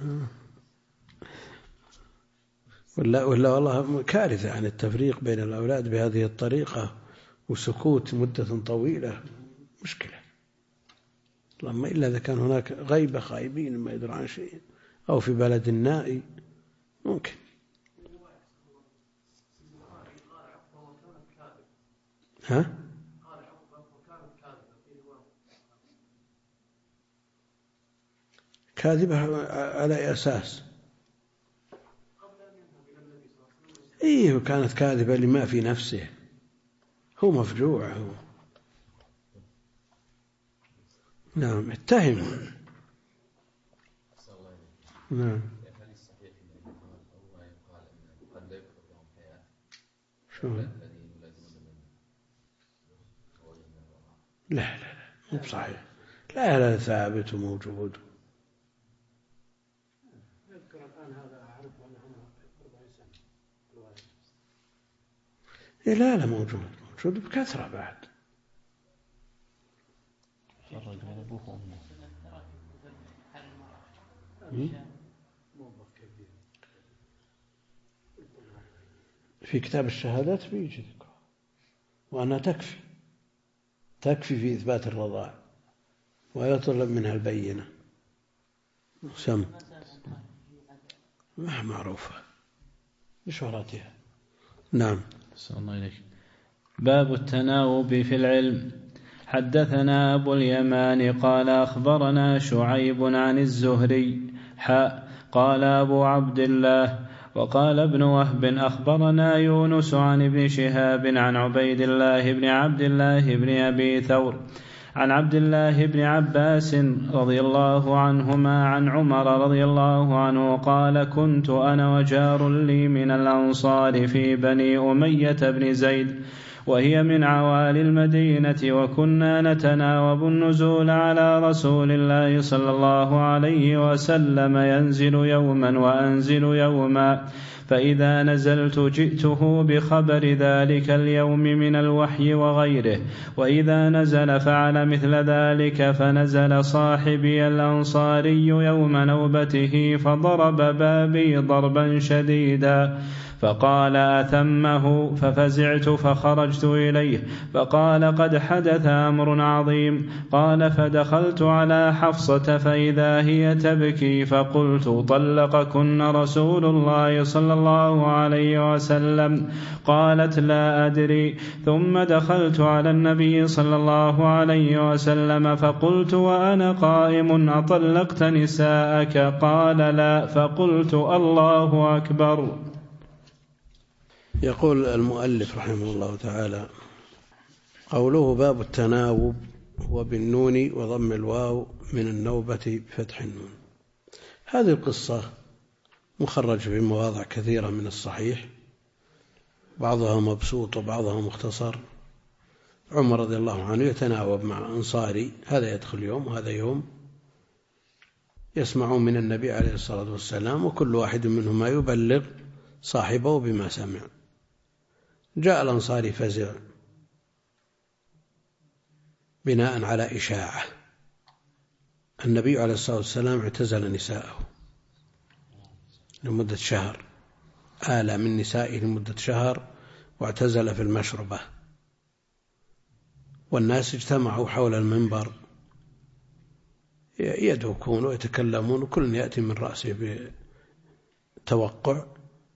ولا والله كارثة عن التفريق بين الأولاد بهذه الطريقة وسكوت مدة طويلة مشكلة. اللهم إلا إذا كان هناك غيبة خايبين ما يدري عن شيء أو في بلد نائي ممكن. ها كاذبة على أي أساس؟ وكانت كاذبة لما في نفسه، هو مفجوع هو. نعم اتهم. نعم شو؟ لا مو بصحيح. لا ثابت وموجود. لا موجود بكثرة بعد. في كتاب الشهادات بيجي ذكر وأنها تكفي في إثبات الرضاع ويطلب منها البينة. سم ما معروفة بشهرتها. نعم. باب التناوب في العلم. حدثنا أبو اليمان قال أخبرنا شعيب عن الزهري قال أبو عبد الله وقال ابن وهب أخبرنا يونس عن ابن شهاب عن عبيد الله بن عبد الله بن أبي ثور عن عبد الله بن عباس رضي الله عنهما عن عمر رضي الله عنه قال كنت أنا وجار لي من الأنصار في بني أمية بن زيد وهي من عوالي المدينة وكنا نتناوب النزول على رسول الله صلى الله عليه وسلم ينزل يوما وأنزل يوما فإذا نزلت جئته بخبر ذلك اليوم من الوحي وغيره وإذا نزل فعل مثل ذلك فنزل صاحبي الأنصاري يوم نوبته فضرب بابي ضربا شديدا فقال أثمه ففزعت فخرجت إليه فقال قد حدث أمر عظيم قال فدخلت على حفصة فإذا هي تبكي فقلت طلقكن رسول الله صلى الله عليه وسلم قالت لا أدري ثم دخلت على النبي صلى الله عليه وسلم فقلت وأنا قائم أطلقت نساءك قال لا فقلت الله أكبر. يقول المؤلف رحمه الله تعالى قوله باب التناوب هو بالنون وضم الواو من النوبة بفتح النون. هذه القصة مخرج في مواضع كثيرة من الصحيح، بعضها مبسوط وبعضها مختصر، عمر رضي الله عنه يتناوب مع أنصاري، هذا يدخل يوم وهذا يوم، يسمعون من النبي عليه الصلاة والسلام، وكل واحد منهما يبلغ صاحبه بما سمع. جاء الأنصاري فزع بناء على إشاعة. النبي عليه الصلاة والسلام اعتزل نساءه لمدة شهر، آلى من نسائه لمدة شهر، واعتزل في المشربة، والناس اجتمعوا حول المنبر يدعكون ويتكلمون، وكل يأتي من رأسه بتوقع.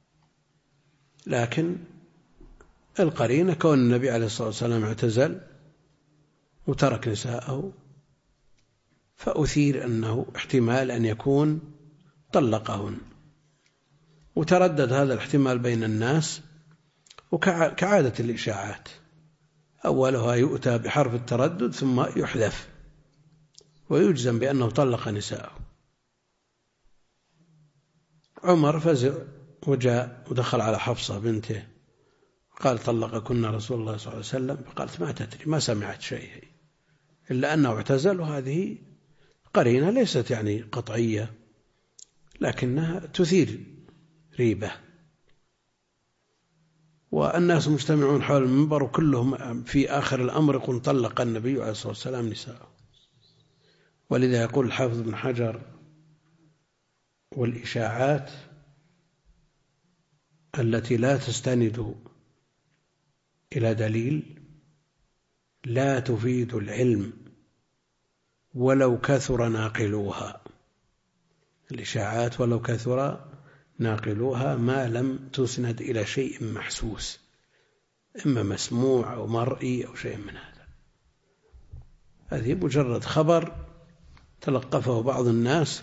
لكن القرينة كون النبي عليه الصلاة والسلام اعتزل وترك نساءه، فأثير أنه احتمال أن يكون طلقهن، وتردد هذا الاحتمال بين الناس، وكعادة الإشاعات أولها يؤتى بحرف التردد ثم يحذف ويجزم بأنه طلق نساءه. عمر فزع وجاء ودخل على حفصة بنته، قال طلقكن رسول الله صلى الله عليه وسلم، فقالت ما تدري، ما سمعت شيء، إلا أنه اعتزل، وهذه قرينة ليست يعني قطعية لكنها تثير ريبة. والناس مجتمعون حول المنبر وكلهم في آخر الأمر يقول طلق النبي عليه الصلاة والسلام نساءه. ولذا يقول الحافظ ابن حجر: والإشاعات التي لا تستند إلى دليل لا تفيد العلم ولو كثر ناقلوها. الإشاعات ولو كثر ناقلوها ما لم تسند إلى شيء محسوس، إما مسموع أو مرئي أو شيء من هذا. هذه مجرد خبر تلقفه بعض الناس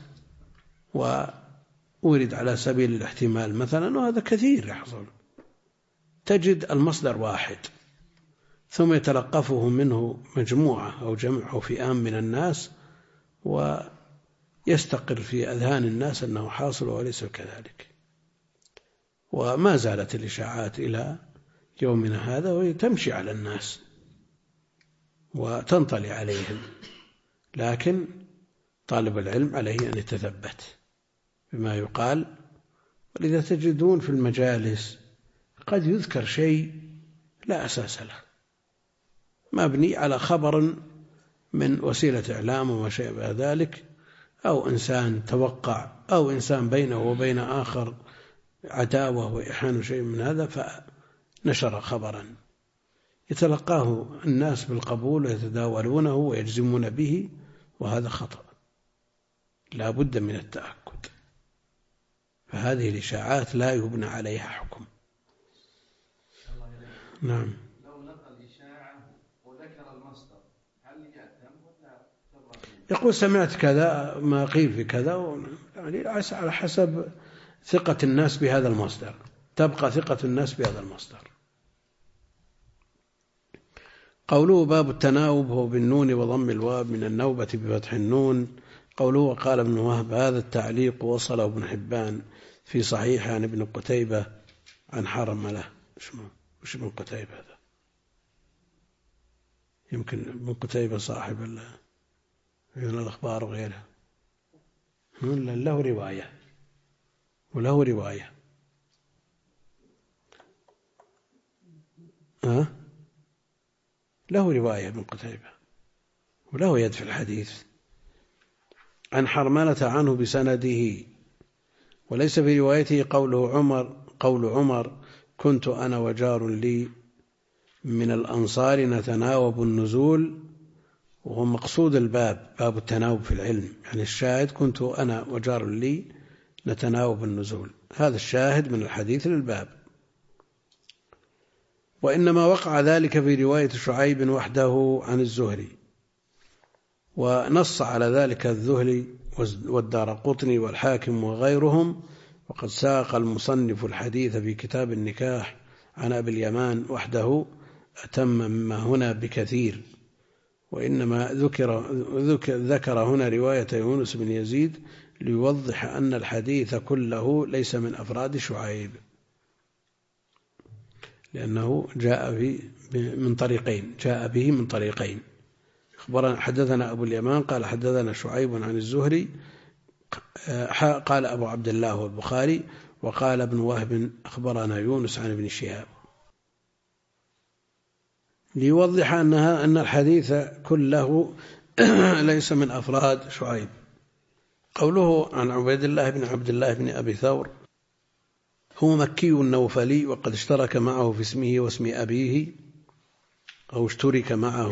وورد على سبيل الاحتمال مثلا، وهذا كثير يحصل. تجد المصدر واحد ثم يتلقفه منه مجموعة أو جمع أو فئام من الناس، ويستقر في أذهان الناس أنه حاصل وليس كذلك. وما زالت الإشاعات إلى يومنا هذا وهي تمشي على الناس وتنطلي عليهم، لكن طالب العلم عليه أن يتثبت بما يقال. ولذا تجدون في المجالس قد يذكر شيء لا أساس له، مبني على خبر من وسيلة إعلام وما شابه ذلك، أو إنسان توقع، أو إنسان بينه وبين آخر عداوة وإحان شيء من هذا، فنشر خبرا يتلقاه الناس بالقبول ويتداولونه ويجزمون به، وهذا خطأ لا بد من التأكد. فهذه الإشاعات لا يبنى عليها حكم. نعم. لو نقل إشاعة وذكر المصدر هل يأتم ولا يقول سمعت كذا ما قيل في كذا، يعني على حسب ثقة الناس بهذا المصدر، تبقى ثقة الناس بهذا المصدر. قوله باب التناوب هو بالنون وضم الواو من النوبة بفتح النون. قوله وقال ابن وهب هذا التعليق وصله ابن حبان في صحيح عن ابن قتيبة عن حرملة. وش ابن قتيبة هذا؟ يمكن ابن قتيبة صاحب الأخبار وغيرها، له رواية وله رواية. له رواية ابن قتيبة وله يد في الحديث. عن حرملة عنه بسنده، وليس في روايته قول عمر كنت أنا وجار لي من الأنصار نتناوب النزول، وهو مقصود الباب باب التناوب في العلم، يعني الشاهد كنت أنا وجار لي نتناوب النزول، هذا الشاهد من الحديث للباب. وإنما وقع ذلك في رواية شعيب وحده عن الزهري، ونص على ذلك الذهلي والدارقطني والحاكم وغيرهم. وقد ساق المصنف الحديث في كتاب النكاح عن أبي اليمان وحده أتم مما هنا بكثير. وإنما ذكر هنا رواية يونس بن يزيد ليوضح أن الحديث كله ليس من أفراد شعيب، لأنه جاء من طريقين، جاء به من طريقين. حدثنا أبو اليمان قال حدثنا شعيب عن الزهري قال أبو عبد الله والبخاري، وقال ابن وهب أخبرنا يونس عن ابن شهاب، ليوضح أن الحديث كله ليس من أفراد شعيب. قوله عن عبيد الله بن عبد الله بن أبي ثور، هو مكي النوفلي، وقد اشترك معه في اسمه واسم أبيه، أو اشترك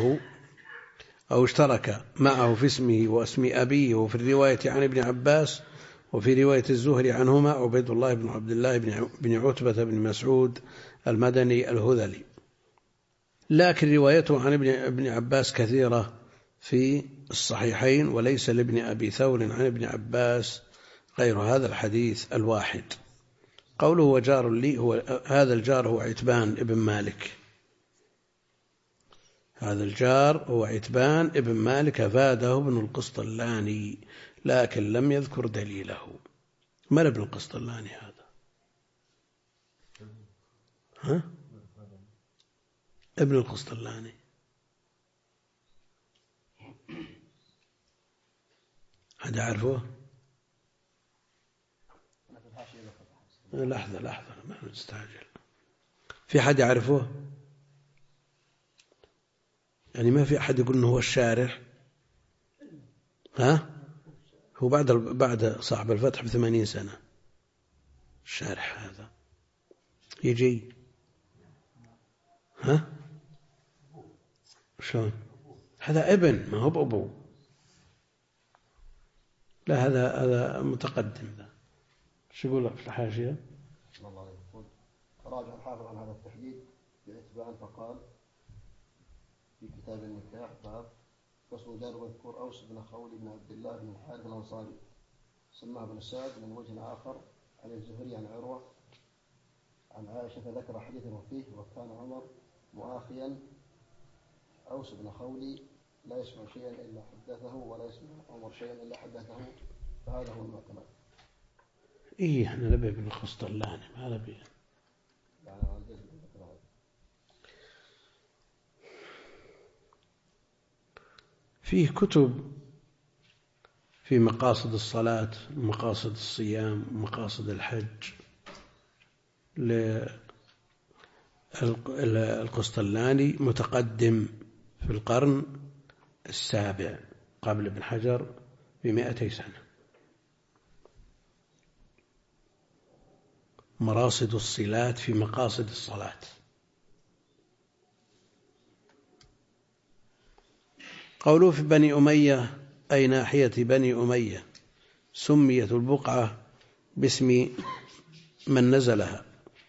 معه في اسمه واسم أبيه، وفي الرواية عن ابن عباس، وفي رواية الزهري عنهما عبيد الله بن عبد الله بن عتبة بن مسعود المدني الهذلي. لكن روايته عن ابن عباس كثيرة في الصحيحين، وليس لابن أبي ثور عن ابن عباس غير هذا الحديث الواحد. قوله وجار لي، هذا الجار هو عتبان ابن مالك، هذا الجار هو عتبان ابن مالك، أفاده ابن القسطلاني لكن لم يذكر دليله. من ابن القسطلاني هذا؟ ابن القسطلاني حد يعرفه؟ لحظة ما نستعجل. في حد يعرفه؟ يعني ما في أحد يقول إنه هو الشارح؟ هو بعد صاحب الفتح ب80 سنة الشارح هذا يجي. شلون؟ هذا ابن، ما هو بأبوه. لا هذا متقدم. ذا شو يقول في الحاشية؟ راجع الحافظ عن هذا التحديد بعتبان فقال في كتاب النكاح باب فصل جار مذكور أوس بن خولي بن عبد الله بن الحارث الأنصاري، سماه بن سعد من وجه آخر عن الزهري عن عروة عن عائشة، فذكر حديثا فيه وكان عمر مؤاخيا أوس بن خولي لا يسمع شيئا إلا حدثه، ولا يسمع عمر شيئا إلا حدثه، فهذا هو المعتمد. احنا نبي ابن القسطلاني، ما نبي فيه كتب في مقاصد الصلاة ومقاصد الصيام ومقاصد الحج للقسطلاني، متقدم في القرن السابع قبل ابن حجر ب200 سنة. مراصد الصلات في مقاصد الصلاة. قوله في بني أمية أي ناحية بني أمية، سميت البقعة باسم من نزلها.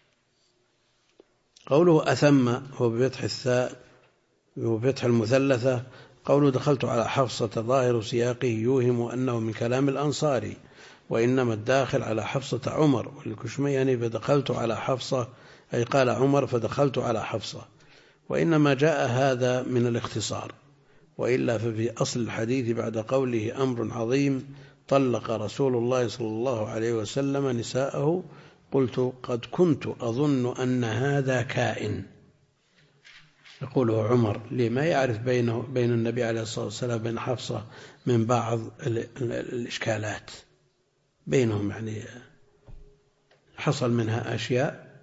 قوله أثم هو بفتح الثاء وبفتح المثلثة. قوله دخلت على حفصة، ظاهر سياقه يوهم أنه من كلام الأنصاري، وإنما الداخل على حفصة عمر، والكشميهني فدخلت على حفصة أي قال عمر فدخلت على حفصة، وإنما جاء هذا من الاختصار، وإلا ففي أصل الحديث بعد قوله أمر عظيم طلق رسول الله صلى الله عليه وسلم نساءه، قلت قد كنت أظن أن هذا كائن، يقوله عمر لما يعرف بين النبي عليه الصلاة والسلام بين حفصة من بعض الإشكالات بينهم، يعني حصل منها أشياء،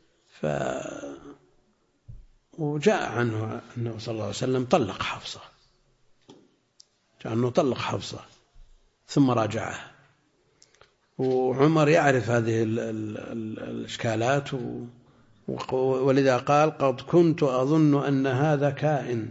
وجاء عنه أنه صلى الله عليه وسلم طلق حفصة، جاء أنه طلق حفصة ثم راجعها، وعمر يعرف هذه الإشكالات، ولذا قال قد كنت أظن أن هذا كائن.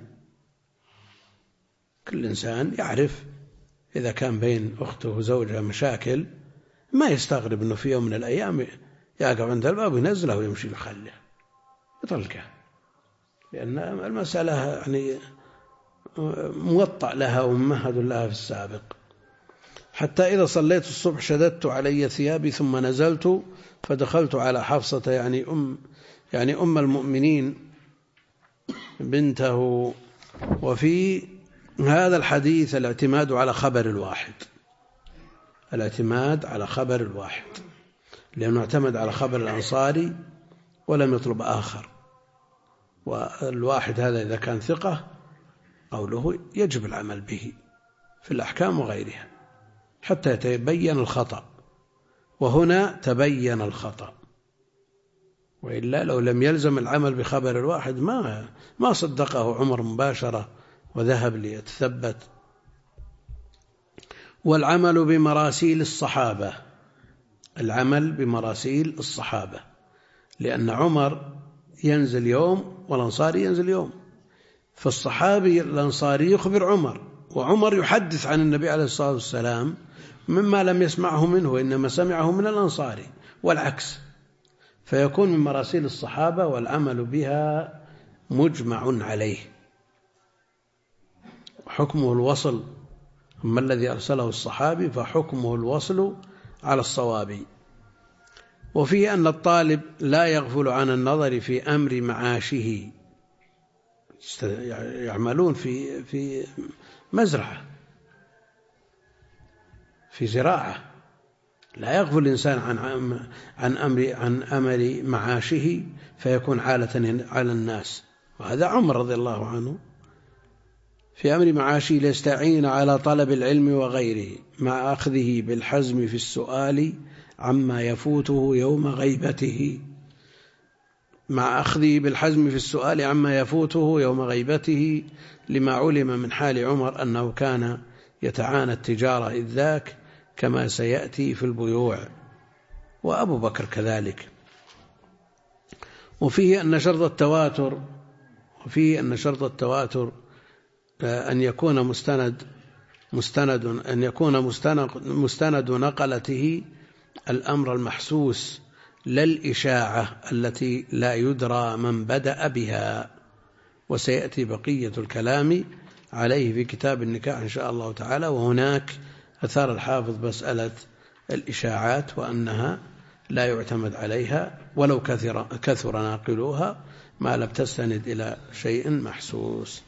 كل إنسان يعرف إذا كان بين أخته وزوجها مشاكل ما يستغرب أنه في يوم من الأيام يقع عند الباب وينزله ويمشي يخليه يطلقه، لأن المسألة يعني موطأ لها وممهد لها في السابق. حتى إذا صليت الصبح شددت علي ثيابي ثم نزلت فدخلت على حفصة، يعني أم المؤمنين بنته. وفي هذا الحديث الاعتماد على خبر الواحد، الاعتماد على خبر الواحد، لأنه اعتمد على خبر الأنصاري ولم يطلب آخر، والواحد هذا إذا كان ثقة قوله يجب العمل به في الأحكام وغيرها حتى يتبين الخطأ، وهنا تبين الخطأ، وإلا لو لم يلزم العمل بخبر الواحد ما صدقه عمر مباشرة وذهب ليتثبت. والعمل بمراسيل الصحابة، العمل بمراسيل الصحابة، لأن عمر ينزل يوم والأنصاري ينزل يوم، فالصحابي الأنصاري يخبر عمر، وعمر يحدث عن النبي عليه الصلاة والسلام مما لم يسمعه منه وإنما سمعه من الأنصاري والعكس، فيكون من مراسيل الصحابة والعمل بها مجمع عليه، حكمه الوصل، أما الذي أرسله الصحابي فحكمه الوصل على الصواب. وفيه أن الطالب لا يغفل عن النظر في أمر معاشه، يعملون في مزرعة، في زراعة، لا يغفل الإنسان عن أمر معاشه فيكون عالة على الناس، وهذا عمر رضي الله عنه في أمر معاشه ليستعين على طلب العلم وغيره مع أخذه بالحزم في السؤال عما يفوته يوم غيبته، مع أخذه بالحزم في السؤال عما يفوته يوم غيبته، لما علم من حال عمر أنه كان يتعانى التجارة إذ ذاك كما سيأتي في البيوع، وأبو بكر كذلك. وفيه أن شرط التواتر أن يكون مستند نقلته الأمر المحسوس لا الإشاعة التي لا يدرى من بدأ بها، وسيأتي بقية الكلام عليه في كتاب النكاح إن شاء الله تعالى. وهناك أثار الحافظ مسألة الإشاعات وأنها لا يعتمد عليها ولو كثر ناقلوها ما لم تستند إلى شيء محسوس.